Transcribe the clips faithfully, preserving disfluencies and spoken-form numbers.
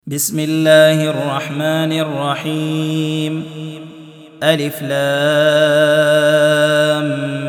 بسم الله الرحمن الرحيم. ألف لام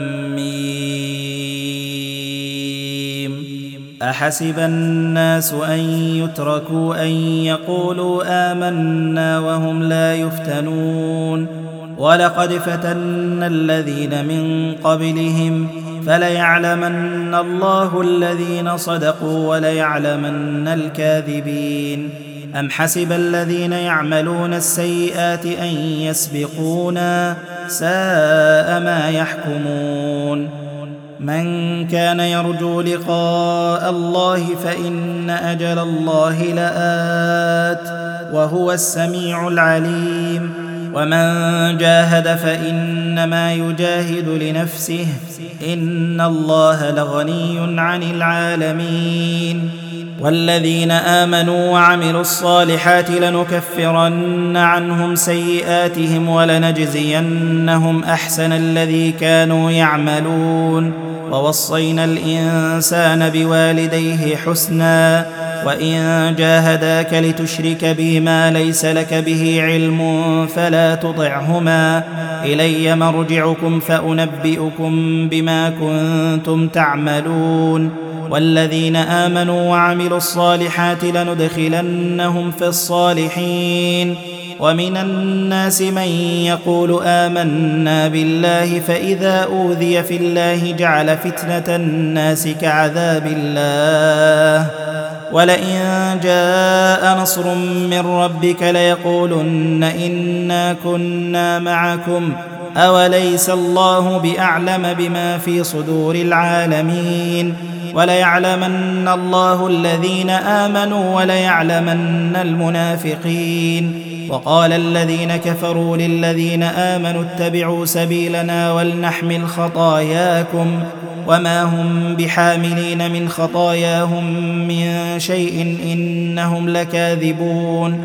ميم. أحسب الناس أن يتركوا أن يقولوا آمنا وهم لا يفتنون ولقد فتنا الذين من قبلهم فليعلمن الله الذين صدقوا وليعلمن الكاذبين. أم حسب الذين يعملون السيئات أن يسبقونا ساء ما يحكمون. من كان يرجو لقاء الله فإن أجل الله لآت وهو السميع العليم. ومن جاهد فإنما يجاهد لنفسه إن الله لغني عن العالمين. والذين آمنوا وعملوا الصالحات لنكفرن عنهم سيئاتهم ولنجزينهم أحسن الذي كانوا يعملون. ووصينا الإنسان بوالديه حسنا وإن جاهداك لتشرك بي ما ليس لك به علم فلا تطعهما إلي مرجعكم فأنبئكم بما كنتم تعملون. والذين آمنوا وعملوا الصالحات لندخلنهم في الصالحين. ومن الناس من يقول آمنا بالله فإذا أوذي في الله جعل فتنة الناس كعذاب الله ولئن جاء نصر من ربك ليقولن إنا كنا معكم أوليس الله بأعلم بما في صدور العالمين. وليعلمن الله الذين آمنوا وليعلمن المنافقين. وقال الذين كفروا للذين آمنوا اتبعوا سبيلنا ولنحمل خطاياكم وما هم بحاملين من خطاياهم من شيء إنهم لكاذبون.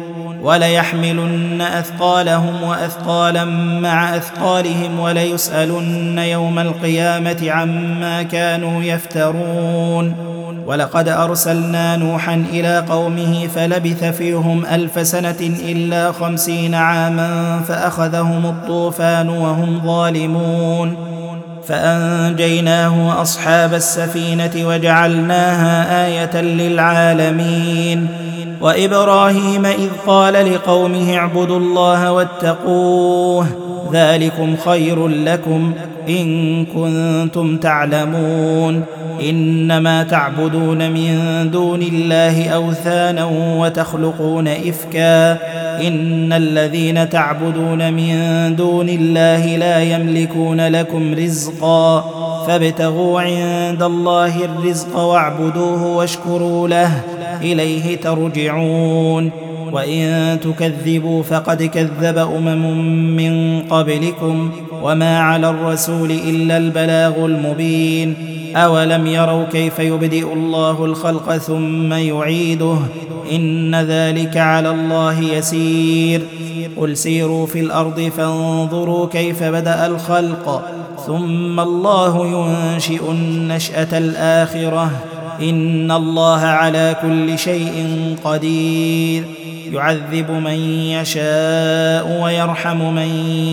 وليحملن أثقالهم وأثقالا مع أثقالهم وليسألن يوم القيامة عما كانوا يفترون. ولقد أرسلنا نوحا إلى قومه فلبث فيهم ألف سنة إلا خمسين عاما فأخذهم الطوفان وهم ظالمون فأنجيناه وأصحاب السفينة وجعلناها آية للعالمين. وإبراهيم إذ قال لقومه اعبدوا الله واتقوه ذلكم خير لكم إن كنتم تعلمون. إنما تعبدون من دون الله أوثانا وتخلقون إفكا إن الذين تعبدون من دون الله لا يملكون لكم رزقا فابتغوا عند الله الرزق واعبدوه واشكروا له إليه ترجعون. وإن تكذبوا فقد كذب أمم من قبلكم وما على الرسول إلا البلاغ المبين. أولم يروا كيف يبدئ الله الخلق ثم يعيده إن ذلك على الله يسير. قل سيروا في الأرض فانظروا كيف بدأ الخلق ثم الله ينشئ النشأة الآخرة إن الله على كل شيء قدير. يعذب من يشاء ويرحم من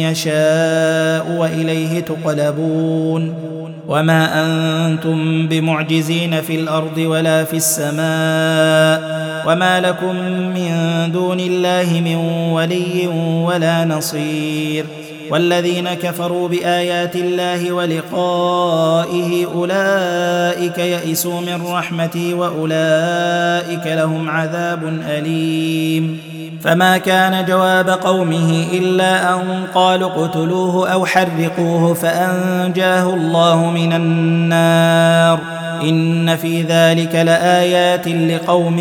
يشاء وإليه تقلبون. وما أنتم بمعجزين في الأرض ولا في السماء وما لكم من دون الله من ولي ولا نصير. والذين كفروا بآيات الله ولقائه أولئك يئسوا من رحمتي وأولئك لهم عذاب أليم. فما كان جواب قومه إلا أن قالوا اقتلوه أو حرقوه فأنجاه الله من النار إن في ذلك لآيات لقوم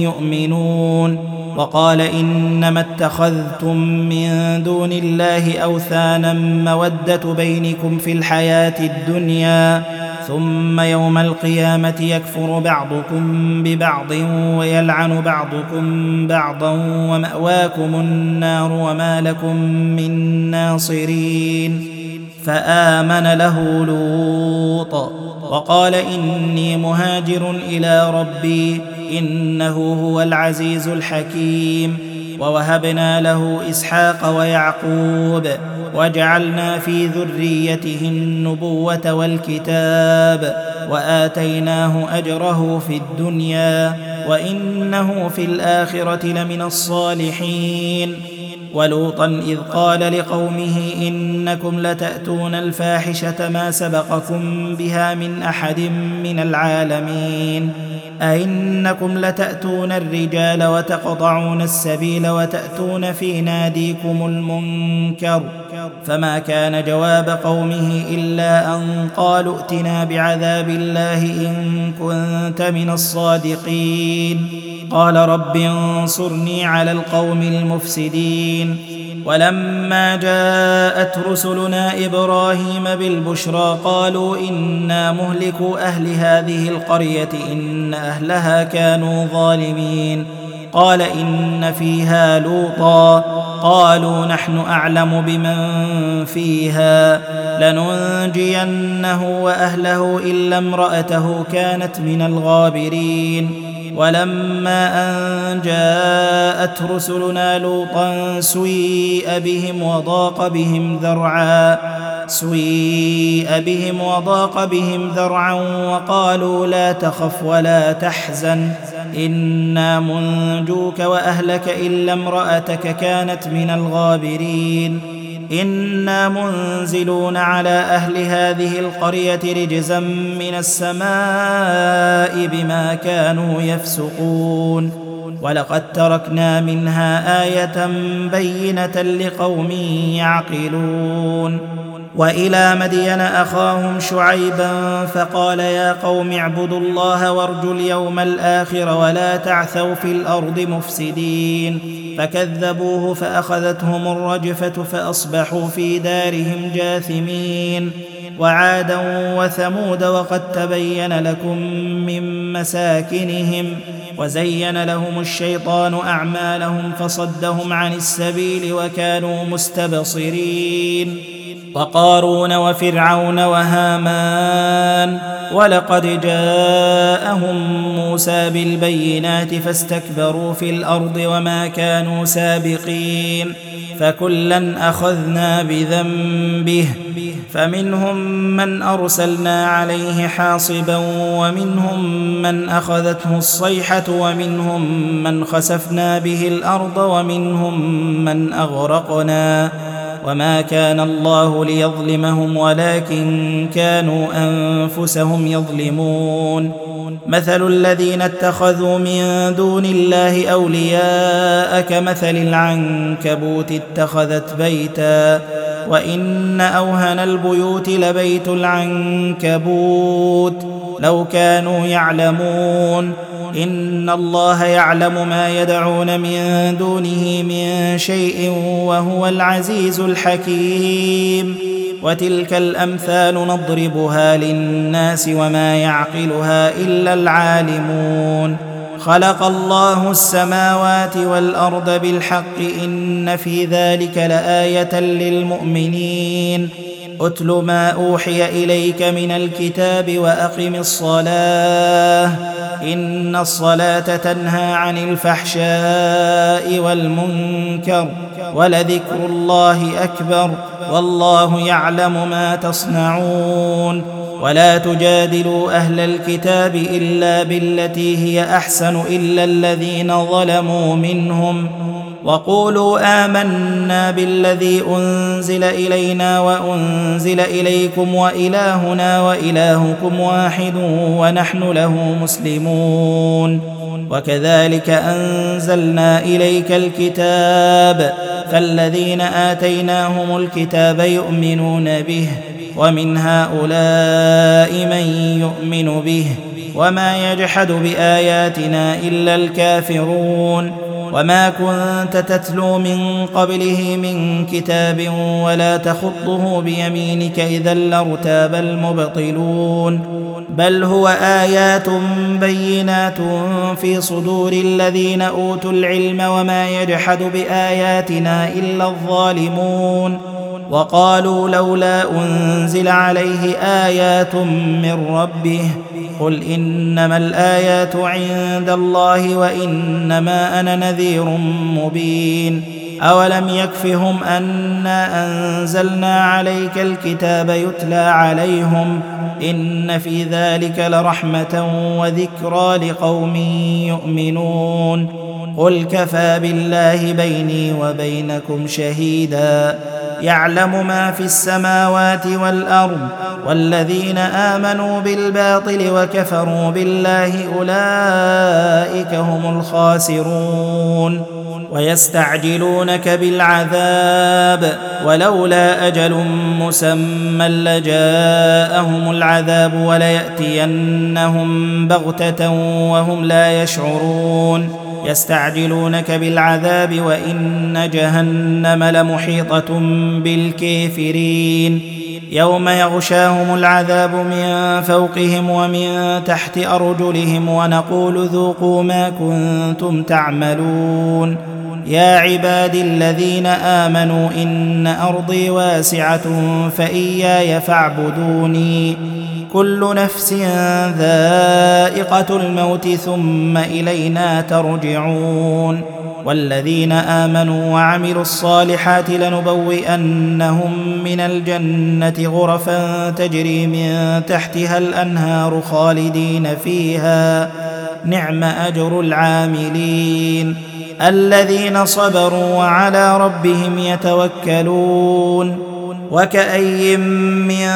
يؤمنون. وقال إنما اتخذتم من دون الله أوثانا مودة بينكم في الحياة الدنيا ثم يوم القيامة يكفر بعضكم ببعض ويلعن بعضكم بعضا ومأواكم النار وما لكم من ناصرين. فآمن له لوط وقال إني مهاجر إلى ربي إنه هو العزيز الحكيم. ووهبنا له إسحاق ويعقوب وجعلنا في ذريته النبوة والكتاب وآتيناه أجره في الدنيا وإنه في الآخرة لمن الصالحين. ولوطا إذ قال لقومه إنكم لتأتون الفاحشة ما سبقكم بها من أحد من العالمين أئنكم لتأتون الرجال وتقطعون السبيل وتأتون في ناديكم المنكر. فما كان جواب قومه إلا أن قالوا ائتنا بعذاب الله إن كنت من الصادقين. قال رب انصرني على القوم المفسدين. ولما جاءت رسلنا إبراهيم بالبشرى قالوا إنا مهلكو أهل هذه القرية إن أهلها كانوا ظالمين. قال إن فيها لوطا قالوا نحن أعلم بمن فيها لننجينه وأهله إلا امرأته كانت من الغابرين. ولما أن جاءت رسلنا لوطا سيء بهم وضاق بهم ذرعا سيء بهم وضاق بهم ذرعا وقالوا لا تخف ولا تحزن إنا منجوك وأهلك إلا امرأتك كانت من الغابرين. إنا منزلون على أهل هذه القرية رجزا من السماء بما كانوا يفسقون. ولقد تركنا منها آية بينة لقوم يعقلون. وإلى مدين أخاهم شعيبا فقال يا قوم اعبدوا الله وارجوا اليوم الآخر ولا تعثوا في الأرض مفسدين. فكذبوه فأخذتهم الرجفة فأصبحوا في دارهم جاثمين. وعادا وثمود وقد تبين لكم من مساكنهم وزين لهم الشيطان أعمالهم فصدهم عن السبيل وكانوا مستبصرين. وقارون وفرعون وهامان ولقد جاءهم موسى بالبينات فاستكبروا في الأرض وما كانوا سابقين. فكلا أخذنا بذنبه فمنهم من أرسلنا عليه حاصبا ومنهم من أخذته الصيحة ومنهم من خسفنا به الأرض ومنهم من أغرقنا وما كان الله ليظلمهم ولكن كانوا أنفسهم يظلمون. مثل الذين اتخذوا من دون الله أولياء كمثل العنكبوت اتخذت بيتا وإن أوهن البيوت لبيت العنكبوت لو كانوا يعلمون. إن الله يعلم ما يدعون من دونه من شيء وهو العزيز الحكيم. وتلك الأمثال نضربها للناس وما يعقلها إلا العالمون. خلق الله السماوات والأرض بالحق إن في ذلك لآية للمؤمنين. أتل ما أوحي إليك من الكتاب وأقم الصلاة إن الصلاة تنهى عن الفحشاء والمنكر ولذكر الله أكبر والله يعلم ما تصنعون. ولا تجادلوا أهل الكتاب إلا بالتي هي أحسن إلا الذين ظلموا منهم وقولوا آمنا بالذي أنزل إلينا وأنزل إليكم وإلهنا وإلهكم واحد ونحن له مسلمون. وكذلك أنزلنا إليك الكتاب فالذين آتيناهم الكتاب يؤمنون به ومن هؤلاء من يؤمن به وما يجحد بآياتنا إلا الكافرون. وما كنت تتلو من قبله من كتاب ولا تخطه بيمينك إذا لارتاب المبطلون. بل هو آيات بينات في صدور الذين أوتوا العلم وما يجحد بآياتنا إلا الظالمون. وقالوا لولا أنزل عليه آيات من ربه قل إنما الآيات عند الله وإنما أنا نذير مبين أولم يكفهم أنا أنزلنا عليك الكتاب يتلى عليهم إن في ذلك لرحمة وذكرى لقوم يؤمنون قل كفى بالله بيني وبينكم شهيدا يعلم ما في السماوات والأرض والذين آمنوا بالباطل وكفروا بالله أولئك هم الخاسرون ويستعجلونك بالعذاب ولولا أجل مسمى لجاءهم العذاب وليأتينهم بغتة وهم لا يشعرون يستعجلونك بالعذاب وإن جهنم لمحيطة بالكافرين يوم يغشاهم العذاب من فوقهم ومن تحت أرجلهم ونقول ذوقوا ما كنتم تعملون يا عبادي الذين آمنوا إن أرضي واسعة فإياي فاعبدوني كل نفس ذائقة الموت ثم إلينا ترجعون والذين آمنوا وعملوا الصالحات لنبوئنهم من الجنة غرفا تجري من تحتها الأنهار خالدين فيها نعم أجر العاملين الذين صبروا وعلى ربهم يتوكلون وكأي من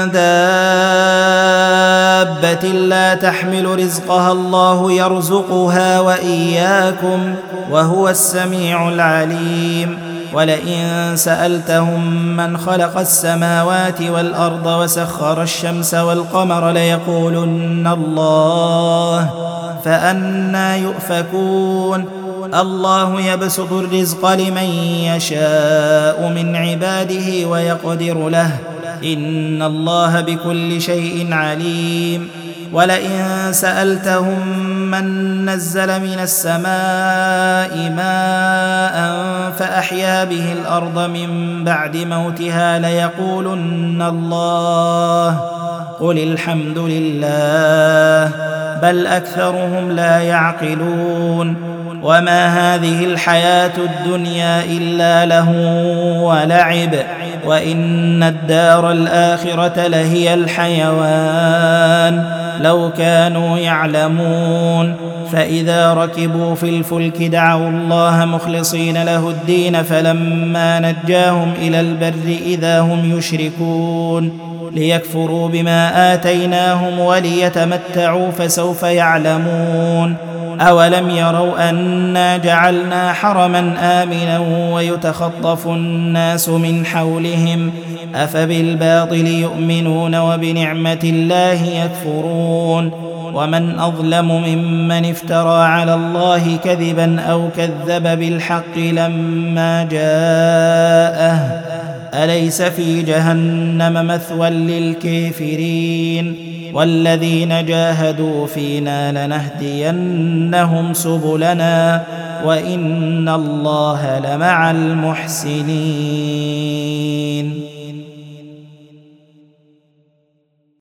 دابة لا تحمل رزقها الله يرزقها وإياكم وهو السميع العليم ولئن سألتهم من خلق السماوات والأرض وسخر الشمس والقمر ليقولن الله فأنى يؤفكون الله يبسط الرزق لمن يشاء من عباده ويقدر له إن الله بكل شيء عليم ولئن سألتهم من نزل من السماء ماء فأحيا به الأرض من بعد موتها ليقولن الله قل الحمد لله بل أكثرهم لا يعقلون وما هذه الحياة الدنيا إلا لهو ولعب وإن الدار الآخرة لهي الحيوان لو كانوا يعلمون فإذا ركبوا في الفلك دعوا الله مخلصين له الدين فلما نجاهم إلى البر إذا هم يشركون ليكفروا بما آتيناهم وليتمتعوا فسوف يعلمون أولم يروا أنا جعلنا حرما آمنا ويتخطف الناس من حولهم أفبالباطل يؤمنون وبنعمة الله يكفرون ومن أظلم ممن افترى على الله كذبا أو كذب بالحق لما جاءه أليس في جهنم مثوى للكافرين والذين جاهدوا فينا لنهدينهم سبلنا وإن الله لمع المحسنين.